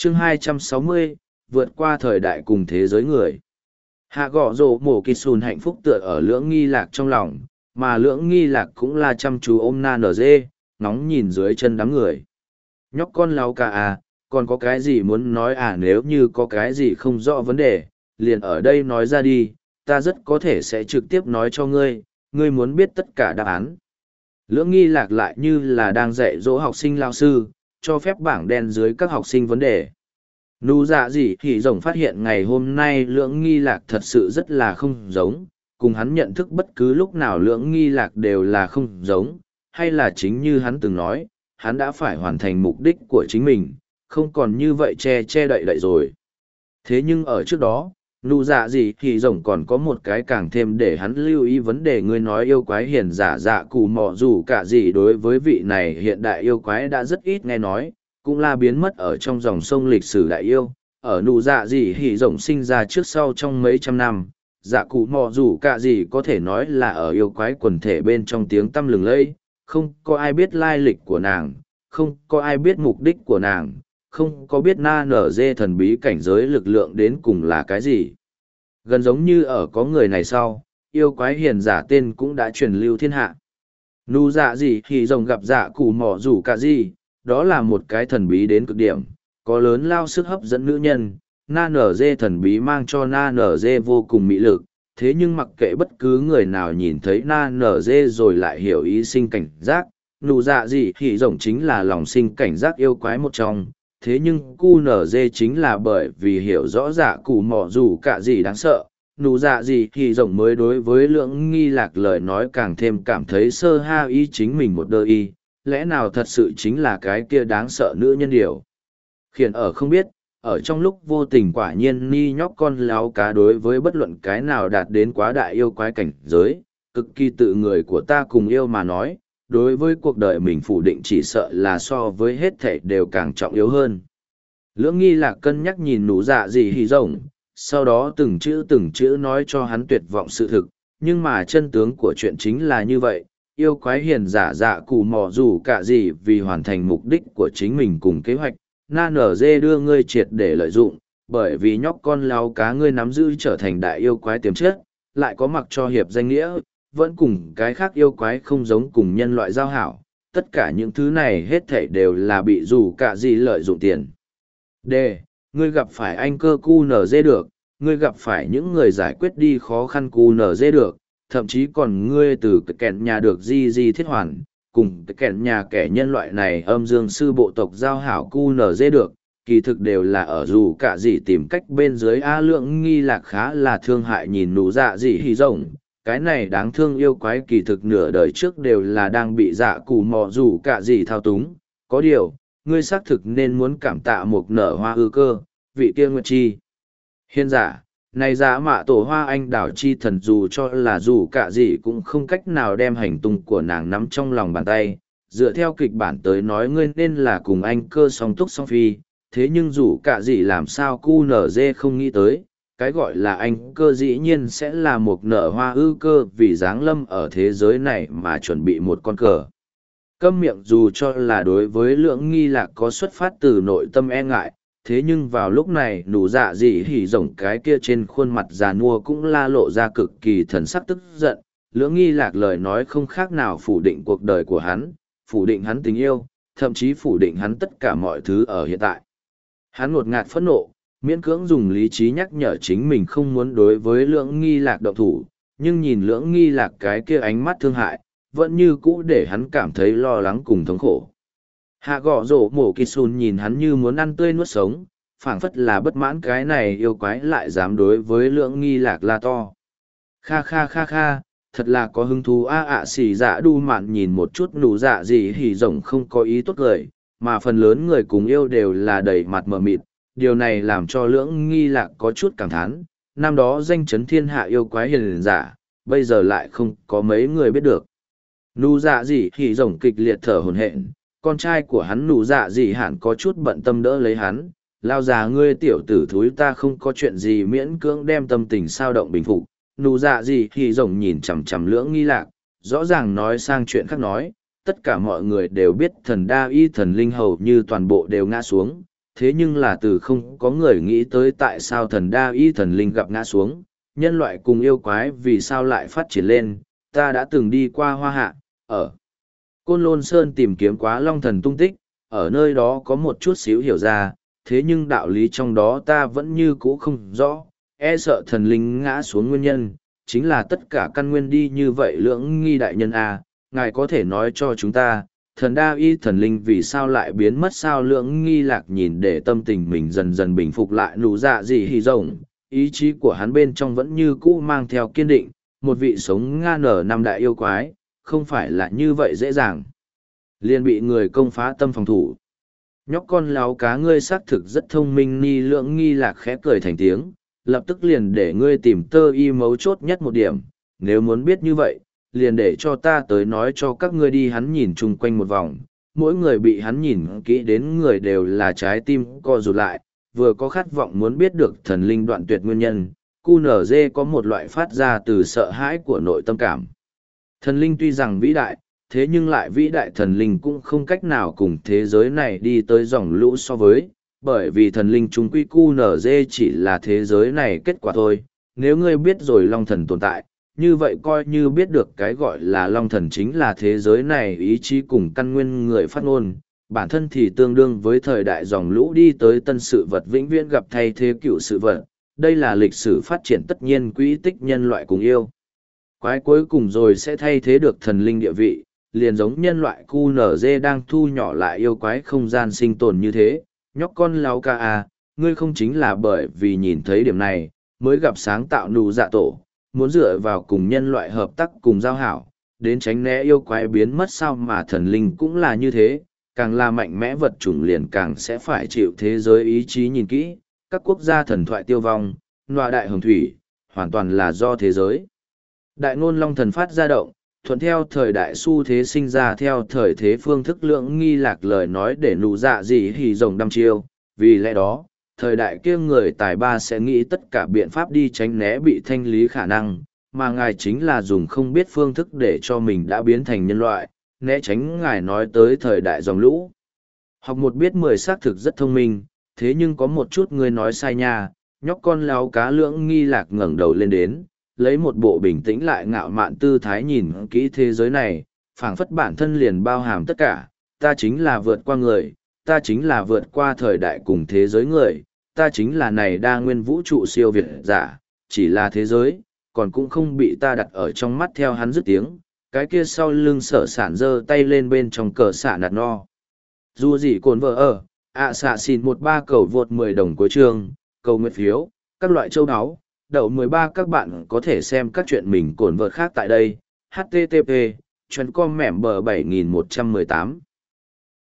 Chương 260, vượt qua thời đại cùng thế giới người. Hạ gõ rổ mổ kỳ sùn hạnh phúc tựa ở lưỡng nghi lạc trong lòng, mà lưỡng nghi lạc cũng là chăm chú ôm na nở dê, ngóng nhìn dưới chân đám người. Nhóc con lao ca à, còn có cái gì muốn nói à, nếu như có cái gì không rõ vấn đề, liền ở đây nói ra đi, ta rất có thể sẽ trực tiếp nói cho ngươi, ngươi muốn biết tất cả đáp án. Lưỡng nghi lạc lại như là đang dạy dỗ học sinh lao sư, cho phép bảng đen dưới các học sinh vấn đề. Nụ dạ gì thì rồng phát hiện ngày hôm nay lưỡng nghi lạc thật sự rất là không giống, cùng hắn nhận thức bất cứ lúc nào lưỡng nghi lạc đều là không giống, hay là chính như hắn từng nói, hắn đã phải hoàn thành mục đích của chính mình, không còn như vậy che đậy đậy rồi. Thế nhưng ở trước đó, nụ dạ gì thì rồng còn có một cái càng thêm để hắn lưu ý vấn đề ngươi nói yêu quái hiền giả dạ cụ mọ dù cả gì đối với vị này hiện đại yêu quái đã rất ít nghe nói, cũng là biến mất ở trong dòng sông lịch sử đại yêu, ở nụ dạ gì thì rồng sinh ra trước sau trong mấy trăm năm. Dạ cụ mò dù cả gì có thể nói là ở yêu quái quần thể bên trong tiếng tăm lừng lẫy, không có ai biết lai lịch của nàng, không có ai biết mục đích của nàng, không có biết na nở dê thần bí cảnh giới lực lượng đến cùng là cái gì. Gần giống như ở có người này sau, yêu quái hiền giả tên cũng đã truyền lưu thiên hạ. Nụ dạ gì thì rồng gặp dạ cụ mò dù cả gì, đó là một cái thần bí đến cực điểm, có lớn lao sức hấp dẫn nữ nhân. Na nở dê thần bí mang cho na nở dê vô cùng mỹ lực, thế nhưng mặc kệ bất cứ người nào nhìn thấy na nở dê rồi lại hiểu ý sinh cảnh giác, nụ dạ gì thì rồng chính là lòng sinh cảnh giác yêu quái một trong, thế nhưng cu nở dê chính là bởi vì hiểu rõ dạ cụ mỏ dù cả gì đáng sợ, nụ dạ gì thì rồng mới đối với lưỡng nghi lạc lời nói càng thêm cảm thấy sơ ha ý chính mình một đơ y, lẽ nào thật sự chính là cái kia đáng sợ nữ nhân điều. Khiển ở không biết, ở trong lúc vô tình quả nhiên ni nhóc con láo cá đối với bất luận cái nào đạt đến quá đại yêu quái cảnh giới, cực kỳ tự người của ta cùng yêu mà nói, đối với cuộc đời mình phủ định chỉ sợ là so với hết thảy đều càng trọng yếu hơn. Lưỡng nghi lạc cân nhắc nhìn nụ dạ gì hì rồng, sau đó từng chữ nói cho hắn tuyệt vọng sự thực, nhưng mà chân tướng của chuyện chính là như vậy. Yêu quái hiền giả dạ cụ mò dù cả gì vì hoàn thành mục đích của chính mình cùng kế hoạch, na nở dê đưa ngươi triệt để lợi dụng, bởi vì nhóc con lao cá ngươi nắm giữ trở thành đại yêu quái tiềm chất, lại có mặc cho hiệp danh nghĩa, vẫn cùng cái khác yêu quái không giống cùng nhân loại giao hảo, tất cả những thứ này hết thảy đều là bị dù cả gì lợi dụng tiền. D. Ngươi gặp phải anh cơ cu nở dê được, ngươi gặp phải những người giải quyết đi khó khăn cu nở dê được, thậm chí còn ngươi từ kẹn nhà được di thiết hoàn, cùng kẹn nhà kẻ nhân loại này âm dương sư bộ tộc giao hảo cu nở dê được, kỳ thực đều là ở dù cả gì tìm cách bên dưới A lượng nghi lạc khá là thương hại nhìn nụ dạ gì hì rồng. Cái này đáng thương yêu quái kỳ thực nửa đời trước đều là đang bị dạ cù mò dù cả gì thao túng. Có điều, ngươi xác thực nên muốn cảm tạ một nở hoa ư cơ, vị kia nguyệt chi. Hiên giả, này giả mạ tổ hoa anh đảo chi thần dù cho là dù cả gì cũng không cách nào đem hành tung của nàng nắm trong lòng bàn tay. Dựa theo kịch bản tới nói ngươi nên là cùng anh cơ song túc song phi, thế nhưng dù cả gì làm sao cu nở dê không nghĩ tới, cái gọi là anh cơ dĩ nhiên sẽ là một nở hoa ư cơ vì giáng lâm ở thế giới này mà chuẩn bị một con cờ. Câm miệng dù cho là đối với lưỡng nghi lạc có xuất phát từ nội tâm e ngại, thế nhưng vào lúc này nụ dạ dị hỉ rồng cái kia trên khuôn mặt già nua cũng la lộ ra cực kỳ thần sắc tức giận. Lưỡng nghi lạc lời nói không khác nào phủ định cuộc đời của hắn, phủ định hắn tình yêu, thậm chí phủ định hắn tất cả mọi thứ ở hiện tại. Hắn ngột ngạt phẫn nộ, miễn cưỡng dùng lý trí nhắc nhở chính mình không muốn đối với lưỡng nghi lạc động thủ, nhưng nhìn lưỡng nghi lạc cái kia ánh mắt thương hại, vẫn như cũ để hắn cảm thấy lo lắng cùng thống khổ. Hạ gõ rổ mổ kỳ sùn nhìn hắn như muốn ăn tươi nuốt sống, phảng phất là bất mãn cái này yêu quái lại dám đối với lưỡng nghi lạc la to. Kha kha kha kha, thật là có hứng thú xỉ dạ đu mạn nhìn một chút nụ dạ gì hỉ rồng không có ý tốt lời, mà phần lớn người cùng yêu đều là đầy mặt mờ mịt, điều này làm cho lưỡng nghi lạc có chút cảm thán, năm đó danh chấn thiên hạ yêu quái hiền giả, bây giờ lại không có mấy người biết được. Nụ dạ gì hỉ rồng kịch liệt thở hổn hển, con trai của hắn nụ dạ gì hẳn có chút bận tâm đỡ lấy hắn, lao già ngươi tiểu tử thúi ta không có chuyện gì miễn cưỡng đem tâm tình sao động bình phục. Nụ dạ gì hỉ rồng nhìn chằm chằm lưỡng nghi lạc, rõ ràng nói sang chuyện khác nói, tất cả mọi người đều biết thần đa y thần linh hầu như toàn bộ đều ngã xuống, thế nhưng là từ không có người nghĩ tới tại sao thần đa y thần linh gặp ngã xuống, nhân loại cùng yêu quái vì sao lại phát triển lên. Ta đã từng đi qua Hoa Hạ, ở Côn Lôn Sơn tìm kiếm quá long thần tung tích, ở nơi đó có một chút xíu hiểu ra, thế nhưng đạo lý trong đó ta vẫn như cũ không rõ, e sợ thần linh ngã xuống nguyên nhân, chính là tất cả căn nguyên đi như vậy. Lưỡng nghi đại nhân à, ngài có thể nói cho chúng ta, thần đa y thần linh vì sao lại biến mất sao? Lưỡng nghi lạc nhìn để tâm tình mình dần dần bình phục lại, nụ dạ gì hì rồng, ý chí của hắn bên trong vẫn như cũ mang theo kiên định, một vị sống nga nở năm đại yêu quái, không phải là như vậy dễ dàng liền bị người công phá tâm phòng thủ. Nhóc con láo cá, ngươi xác thực rất thông minh. Ni lưỡng nghi lạc khẽ cười thành tiếng, lập tức liền để ngươi tìm tơ y mấu chốt nhất một điểm, nếu muốn biết như vậy, liền để cho ta tới nói cho các ngươi đi. Hắn nhìn chung quanh một vòng, mỗi người bị hắn nhìn kỹ đến người đều là trái tim co rụt lại, vừa có khát vọng muốn biết được thần linh đoạn tuyệt nguyên nhân, QNZ có một loại phát ra từ sợ hãi của nội tâm cảm. Thần linh tuy rằng vĩ đại, thế nhưng lại vĩ đại thần linh cũng không cách nào cùng thế giới này đi tới dòng lũ so với, bởi vì thần linh chúng quy QNZ chỉ là thế giới này kết quả thôi. Nếu ngươi biết rồi long thần tồn tại, như vậy coi như biết được cái gọi là long thần chính là thế giới này ý chí cùng căn nguyên người phát ngôn, bản thân thì tương đương với thời đại dòng lũ đi tới tân sự vật vĩnh viễn gặp thay thế cựu sự vật. Đây là lịch sử phát triển tất nhiên quỹ tích nhân loại cùng yêu quái cuối cùng rồi sẽ thay thế được thần linh địa vị, liền giống nhân loại QNZ đang thu nhỏ lại yêu quái không gian sinh tồn như thế. Nhóc con láo ca à, ngươi không chính là bởi vì nhìn thấy điểm này, mới gặp sáng tạo nụ dạ tổ, muốn dựa vào cùng nhân loại hợp tác cùng giao hảo, đến tránh né yêu quái biến mất sao? Mà thần linh cũng là như thế, càng là mạnh mẽ vật chủng liền càng sẽ phải chịu thế giới ý chí nhìn kỹ, các quốc gia thần thoại tiêu vong, nọa đại hồng thủy, hoàn toàn là do thế giới. Đại ngôn long thần phát ra động, thuận theo thời đại xu thế sinh ra theo thời thế phương thức. Lưỡng nghi lạc lời nói để nụ dạ gì hì rồng đăm chiêu, vì lẽ đó, thời đại kia người tài ba sẽ nghĩ tất cả biện pháp đi tránh né bị thanh lý khả năng, mà ngài chính là dùng không biết phương thức để cho mình đã biến thành nhân loại, né tránh ngài nói tới thời đại dòng lũ. Học một biết 10 xác thực rất thông minh, thế nhưng có một chút ngươi nói sai nha. Nhóc con láo cá lưỡng nghi lạc ngẩng đầu lên đến, lấy một bộ bình tĩnh lại ngạo mạn tư thái nhìn kỹ thế giới này, phảng phất bản thân liền bao hàm tất cả. Ta chính là vượt qua người, ta chính là vượt qua thời đại cùng thế giới người, ta chính là này đa nguyên vũ trụ siêu việt giả, chỉ là thế giới, còn cũng không bị ta đặt ở trong mắt. Theo hắn dứt tiếng, cái kia sau lưng Sở Sản giơ tay lên bên trong cờ xạ nạt no. Dù gì cồn vợ ở, xạ xin 13 cầu vượt 10 đồng cuối chương, cầu nguyện phiếu, các loại châu áo. Đậu 13 các bạn có thể xem các chuyện mình cồn vợt khác tại đây. http://com mẻm bờ 7118